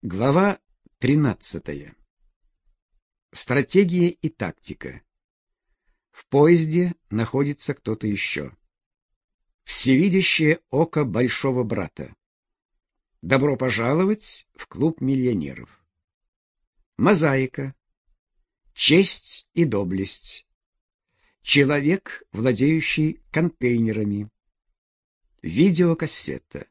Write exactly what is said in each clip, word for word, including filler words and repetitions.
Глава тринадцатая. Стратегия и тактика. В поезде находится кто-то еще. Всевидящее око большого брата. Добро пожаловать в клуб миллионеров. Мозаика. Честь и доблесть. Человек, владеющий контейнерами. Видеокассета.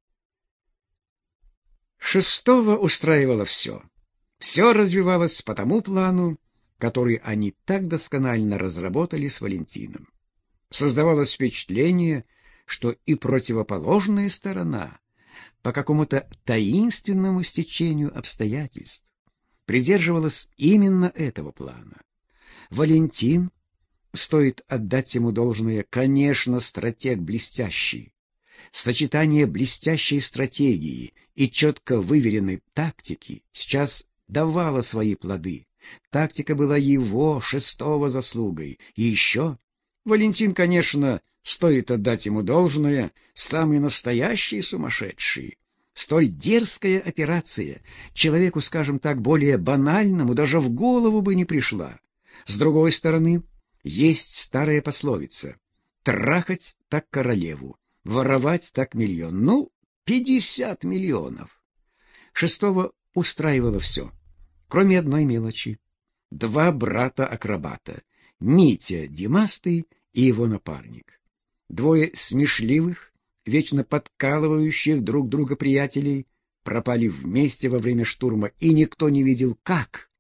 Шестого устраивало все. Все развивалось по тому плану, который они так досконально разработали с Валентином. Создавалось впечатление, что и противоположная сторона, по какому-то таинственному стечению обстоятельств, придерживалась именно этого плана. Валентин, стоит отдать ему должное, конечно, стратег блестящий. Сочетание блестящей стратегии и четко выверенной тактики сейчас давало свои плоды. Тактика была его, Шестого, заслугой. И еще Валентин, конечно, стоит отдать ему должное, самый настоящий сумасшедший. Столь дерзкая операция человеку, скажем так, более банальному даже в голову бы не пришла. С другой стороны, есть старая пословица: трахать так королеву, воровать так миллион. Ну, пятьдесят миллионов. Шестого устраивало все, кроме одной мелочи. Два брата-акробата, Митя Димастый и его напарник. Двое смешливых, вечно подкалывающих друг друга приятелей пропали вместе во время штурма, и никто не видел, как.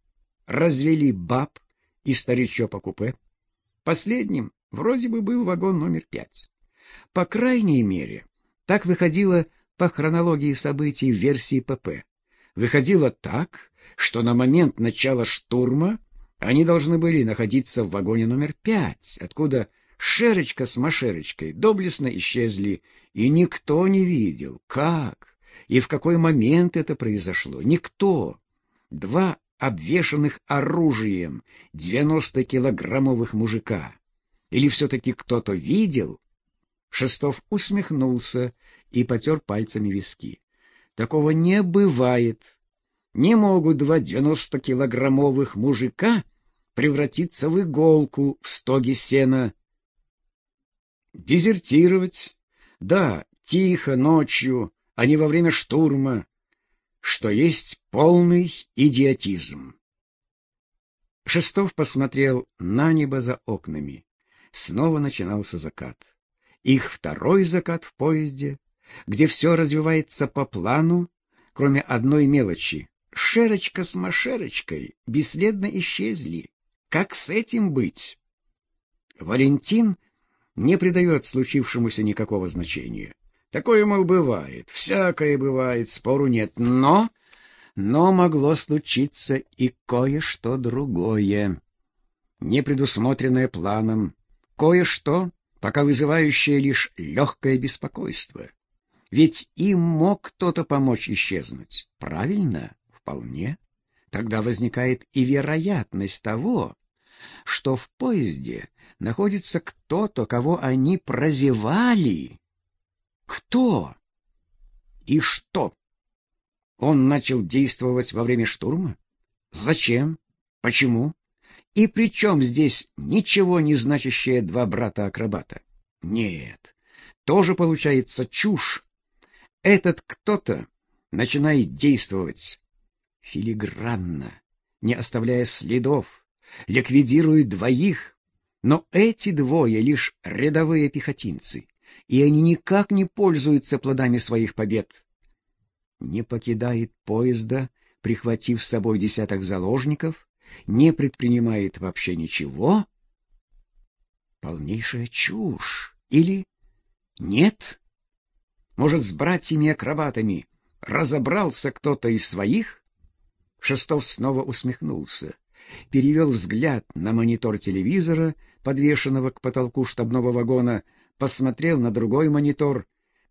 Развели баб и старичок по купе. Последним вроде бы был вагон номер пять. По крайней мере, так выходило по хронологии событий в версии ПП. Выходило так, что на момент начала штурма они должны были находиться в вагоне номер пять, откуда Шерочка с Машерочкой доблестно исчезли, и никто не видел, как и в какой момент это произошло. Никто. Два обвешанных оружием девяностокилограммовых мужика. Или все-таки кто-то видел? Шестов усмехнулся и потер пальцами виски. Такого не бывает. Не могут два девяностокилограммовых мужика превратиться в иголку в стоге сена. Дезертировать? Да, тихо, ночью, а не во время штурма, что есть полный идиотизм. Шестов посмотрел на небо за окнами. Снова начинался закат. Их второй закат в поезде, где все развивается по плану, кроме одной мелочи. Шерочка с Машерочкой бесследно исчезли. Как с этим быть? Валентин не придает случившемуся никакого значения. Такое, мол, бывает, всякое бывает, спору нет. Но, но могло случиться и кое-что другое, не предусмотренное планом, кое-что, пока вызывающее лишь легкое беспокойство. Ведь им мог кто-то помочь исчезнуть. Правильно? Вполне. Тогда возникает и вероятность того, что в поезде находится кто-то, кого они прозевали. Кто? И что? Он начал действовать во время штурма? Зачем? Почему? И при чем здесь ничего не значащие два брата-акробата? Нет, тоже получается чушь. Этот кто-то начинает действовать филигранно, не оставляя следов, ликвидирует двоих, но эти двое лишь рядовые пехотинцы, и они никак не пользуются плодами своих побед. Не покидает поезда, прихватив с собой десяток заложников, не предпринимает вообще ничего. Полнейшая чушь. Или нет? Может, с братьями-акробатами разобрался кто-то из своих? Шестов снова усмехнулся, перевел взгляд на монитор телевизора, подвешенного к потолку штабного вагона, посмотрел на другой монитор.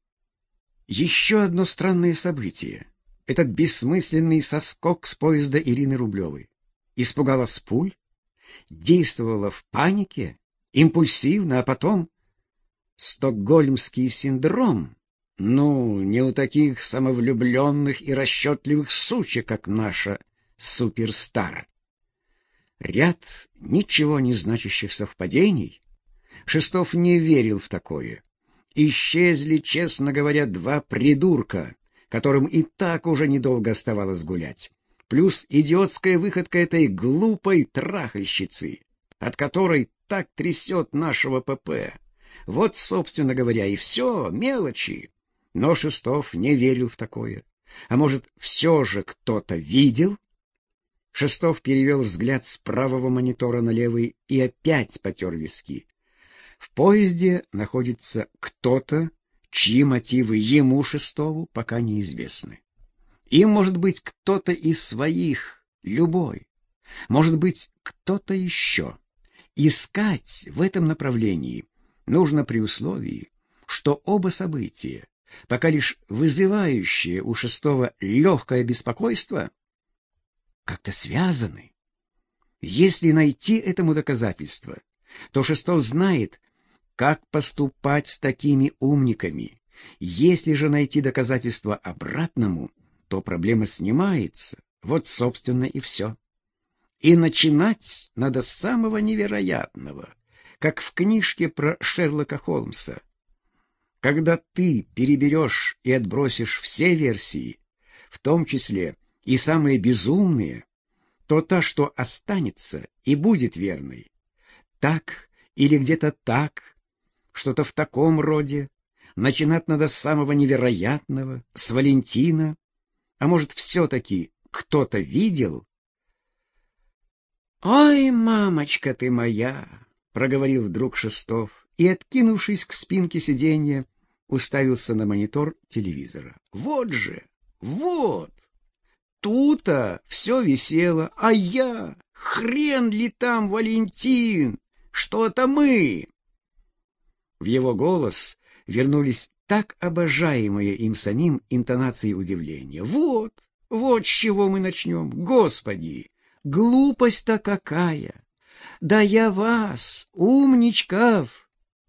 Еще одно странное событие. Этот бессмысленный соскок с поезда Ирины Рублевой. Испугалась пуль, действовала в панике, импульсивно, а потом стокгольмский синдром. Ну, не у таких самовлюбленных и расчетливых сучек, как наша суперстар. Ряд ничего не значащих совпадений. Шестов не верил в такое. Исчезли, честно говоря, два придурка, которым и так уже недолго оставалось гулять. Плюс идиотская выходка этой глупой трахальщицы, от которой так трясет нашего ПП. Вот, собственно говоря, и все, мелочи. Но Шестов не верил в такое. А может, все же кто-то видел? Шестов перевел взгляд с правого монитора на левый и опять потер виски. В поезде находится кто-то, чьи мотивы ему, Шестову, пока неизвестны. Им может быть кто-то из своих, любой. Может быть, кто-то еще. Искать в этом направлении нужно при условии, что оба события, пока лишь вызывающие у Шестова легкое беспокойство, как-то связаны. Если найти этому доказательство, то Шестов знает, как поступать с такими умниками. Если же найти доказательство обратному, то проблема снимается. Вот, собственно, и все. И начинать надо с самого невероятного, как в книжке про Шерлока Холмса. Когда ты переберешь и отбросишь все версии, в том числе и самые безумные, то та, что останется и будет верной. Так или где-то так, что-то в таком роде. Начинать надо с самого невероятного, с Валентина. А может, все-таки кто-то видел? «Ой, мамочка ты моя!» — проговорил вдруг Шестов и, откинувшись к спинке сиденья, уставился на монитор телевизора. «Вот же! Вот! Тут-то все висело, а я... Хрен ли там Валентин? Что-то мы!» В его голос вернулись так обожаемые им самим интонации удивления. «Вот! Вот с чего мы начнем! Господи! Глупость-то какая! Да я вас, умничков!»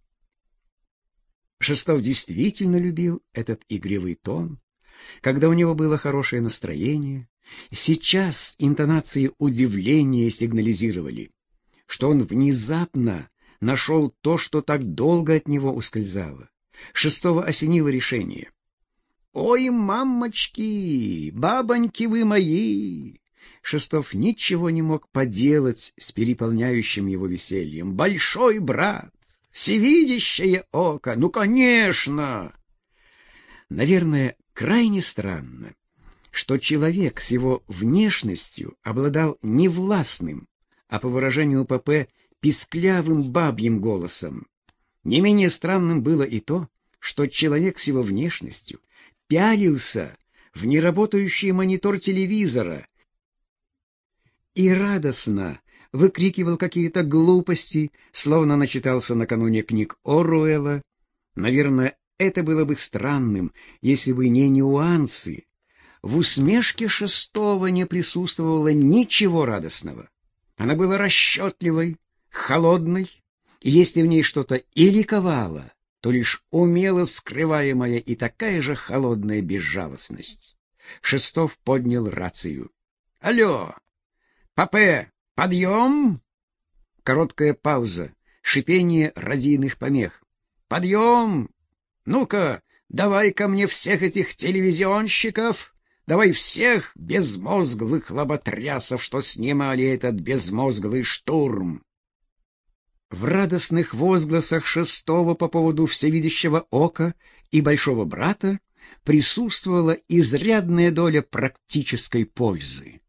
Шестов действительно любил этот игривый тон, когда у него было хорошее настроение. Сейчас интонации удивления сигнализировали, что он внезапно нашел то, что так долго от него ускользало. Шестого осенило решение. «Ой, мамочки, бабоньки вы мои!» Шестов ничего не мог поделать с переполняющим его весельем. «Большой брат! Всевидящее око! Ну, конечно!» Наверное, крайне странно, что человек с его внешностью обладал не властным, а, по выражению ПП, писклявым бабьим голосом. Не менее странным было и то, что человек с его внешностью пялился в неработающий монитор телевизора и радостно выкрикивал какие-то глупости, словно начитался накануне книг Оруэлла. Наверное, это было бы странным, если бы не нюансы. В усмешке Шестого не присутствовало ничего радостного. Она была расчетливой, холодной, и если в ней что-то и ликовало, то лишь умело скрываемая и такая же холодная безжалостность. Шестов поднял рацию. «Алло! Папе, подъем!» Короткая пауза, шипение радийных помех. «Подъем! Ну-ка, давай ко мне всех этих телевизионщиков! Давай всех безмозглых лоботрясов, что снимали этот безмозглый штурм!» В радостных возгласах Шестого по поводу всевидящего ока и большого брата присутствовала изрядная доля практической пользы.